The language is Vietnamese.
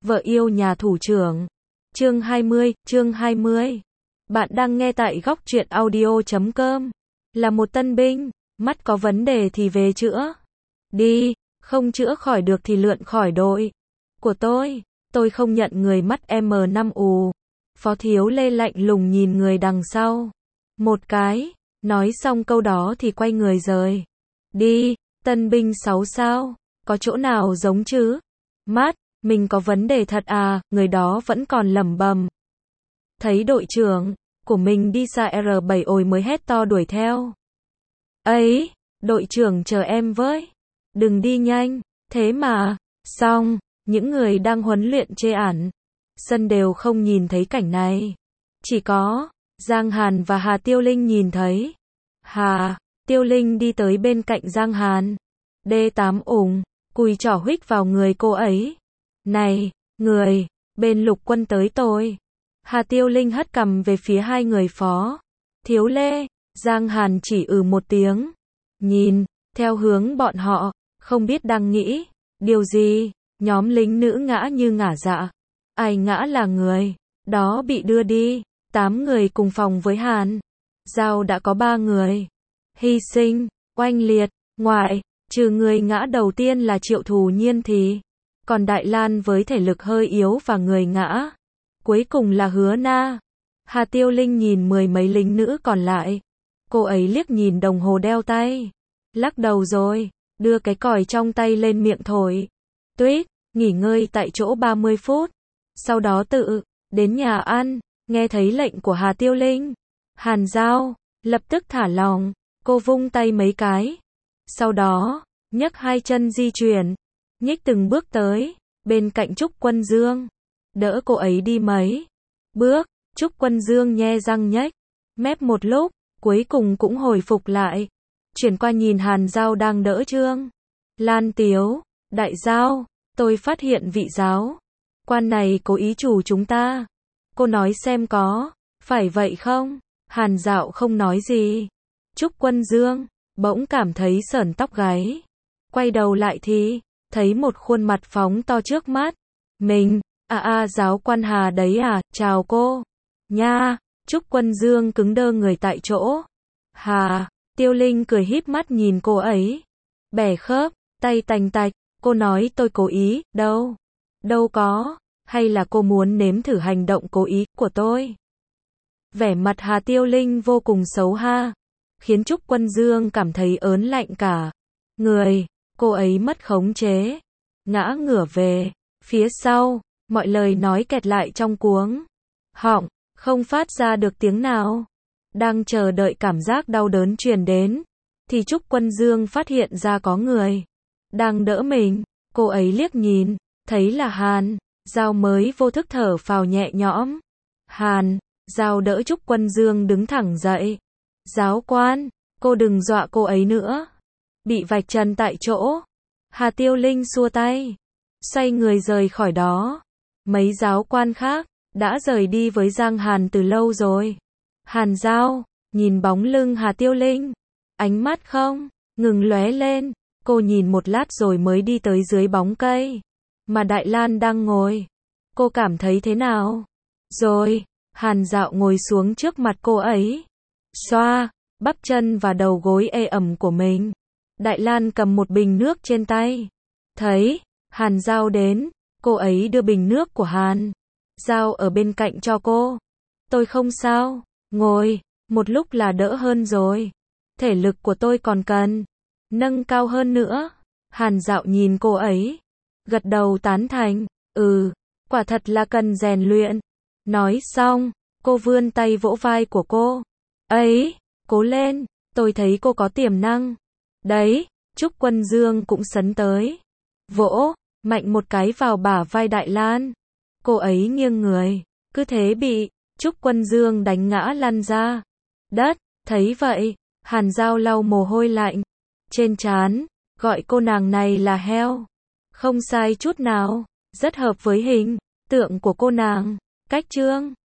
Vợ yêu nhà thủ trưởng. Chương 20. Bạn đang nghe tại góc truyện audio.com. Là một tân binh, mắt có vấn đề thì về chữa. Đi, không chữa khỏi được thì lượn khỏi đội của tôi. Tôi không nhận người mắt M5U. Phó Thiếu Lê lạnh lùng nhìn người đằng sau. Một cái, nói xong câu đó thì quay người rời. Đi, tân binh 6 sao, có chỗ nào giống chứ? Mắt, mình có vấn đề thật à, người đó vẫn còn lẩm bẩm. Thấy đội trưởng của mình đi xa R7 ồi mới hét to đuổi theo. Ấy, đội trưởng chờ em với. Đừng đi nhanh, thế mà. Xong, những người đang huấn luyện chê ản sân đều không nhìn thấy cảnh này. Chỉ có Giang Hàn và Hà Tiêu Linh nhìn thấy. Hà Tiêu Linh đi tới bên cạnh Giang Hàn. D8 ủng, cùi trỏ huých vào người cô ấy. Này, người, bên Lục Quân tới tôi. Hà Tiêu Linh hất cằm về phía hai người Phó Thiếu Lê. Giang Hàn chỉ một tiếng. Nhìn theo hướng bọn họ, không biết đang nghĩ điều gì. Nhóm lính nữ ngã như ngả dạ. Ai ngã là người đó bị đưa đi. 8 người cùng phòng với Hàn Giao đã có 3 người hy sinh, oanh liệt, ngoại trừ người ngã đầu tiên là Triệu Thù Nhiên thì còn Đại Lan với thể lực hơi yếu và người ngã cuối cùng là Hứa Na. Hà Tiêu Linh nhìn 10 mấy lính nữ còn lại. Cô ấy liếc nhìn đồng hồ đeo tay, lắc đầu rồi đưa cái còi trong tay lên miệng thổi. Tuyết, nghỉ ngơi tại chỗ 30 phút. Sau đó tự đến nhà ăn. Nghe thấy lệnh của Hà Tiêu Linh, Hàn Giao lập tức thả lỏng, cô vung tay mấy cái. Sau đó, nhấc hai chân di chuyển, nhích từng bước tới bên cạnh Trúc Quân Dương, đỡ cô ấy đi mấy bước. Trúc Quân Dương nhe răng nhếch mép một lúc, cuối cùng cũng hồi phục lại, chuyển qua nhìn Hàn Giao đang đỡ Trương Lan Tiếu. Đại Giao, tôi phát hiện vị giáo quan này cố ý trù chúng ta. Cô nói xem có phải vậy không? Hàn Dạo không nói gì. Trúc Quân Dương bỗng cảm thấy sởn tóc gáy. Quay đầu lại thì thấy một khuôn mặt phóng to trước mắt mình. Giáo quan Hà đấy à, chào cô. Nha. Trúc Quân Dương cứng đơ người tại chỗ. Hà Tiêu Linh cười híp mắt nhìn cô ấy. Bẻ khớp, tay tành tạch. Cô nói tôi cố ý, đâu có. Hay là cô muốn nếm thử hành động cố ý của tôi? Vẻ mặt Hà Tiêu Linh vô cùng xấu ha, khiến Trúc Quân Dương cảm thấy ớn lạnh cả người. Cô ấy mất khống chế, ngã ngửa về phía sau, mọi lời nói kẹt lại trong cuống họng, không phát ra được tiếng nào. Đang chờ đợi cảm giác đau đớn truyền đến, thì Trúc Quân Dương phát hiện ra có người đang đỡ mình. Cô ấy liếc nhìn, thấy là Hàn Giao mới vô thức thở phào nhẹ nhõm. Hàn Giao đỡ Trúc Quân Dương đứng thẳng dậy. Giáo quan, cô đừng dọa cô ấy nữa. Bị vạch trần tại chỗ. Hà Tiêu Linh xua tay, xoay người rời khỏi đó. Mấy giáo quan khác đã rời đi với Giang Hàn từ lâu rồi. Hàn Giao nhìn bóng lưng Hà Tiêu Linh, ánh mắt không ngừng lóe lên. Cô nhìn một lát rồi mới đi tới dưới bóng cây mà Đại Lan đang ngồi. Cô cảm thấy thế nào? Rồi, Hàn Dạo ngồi xuống trước mặt cô ấy, xoa bắp chân và đầu gối ê ẩm của mình. Đại Lan cầm một bình nước trên tay. Thấy Hàn Giao đến, cô ấy đưa bình nước của Hàn Giao ở bên cạnh cho cô. Tôi không sao, ngồi một lúc là đỡ hơn rồi. Thể lực của tôi còn cần nâng cao hơn nữa. Hàn Dạo nhìn cô ấy, gật đầu tán thành. Quả thật là cần rèn luyện. Nói xong, cô vươn tay vỗ vai của cô. Ấy, cố lên, tôi thấy cô có tiềm năng. Đấy, Trúc Quân Dương cũng sấn tới, vỗ mạnh một cái vào bả vai Đại Lan. Cô ấy nghiêng người, cứ thế bị Trúc Quân Dương đánh ngã lăn ra đất. Thấy vậy, Hàn Giao lau mồ hôi lạnh trên trán, gọi cô nàng này là heo. Không sai chút nào, rất hợp với hình tượng của cô nàng. Cách Trương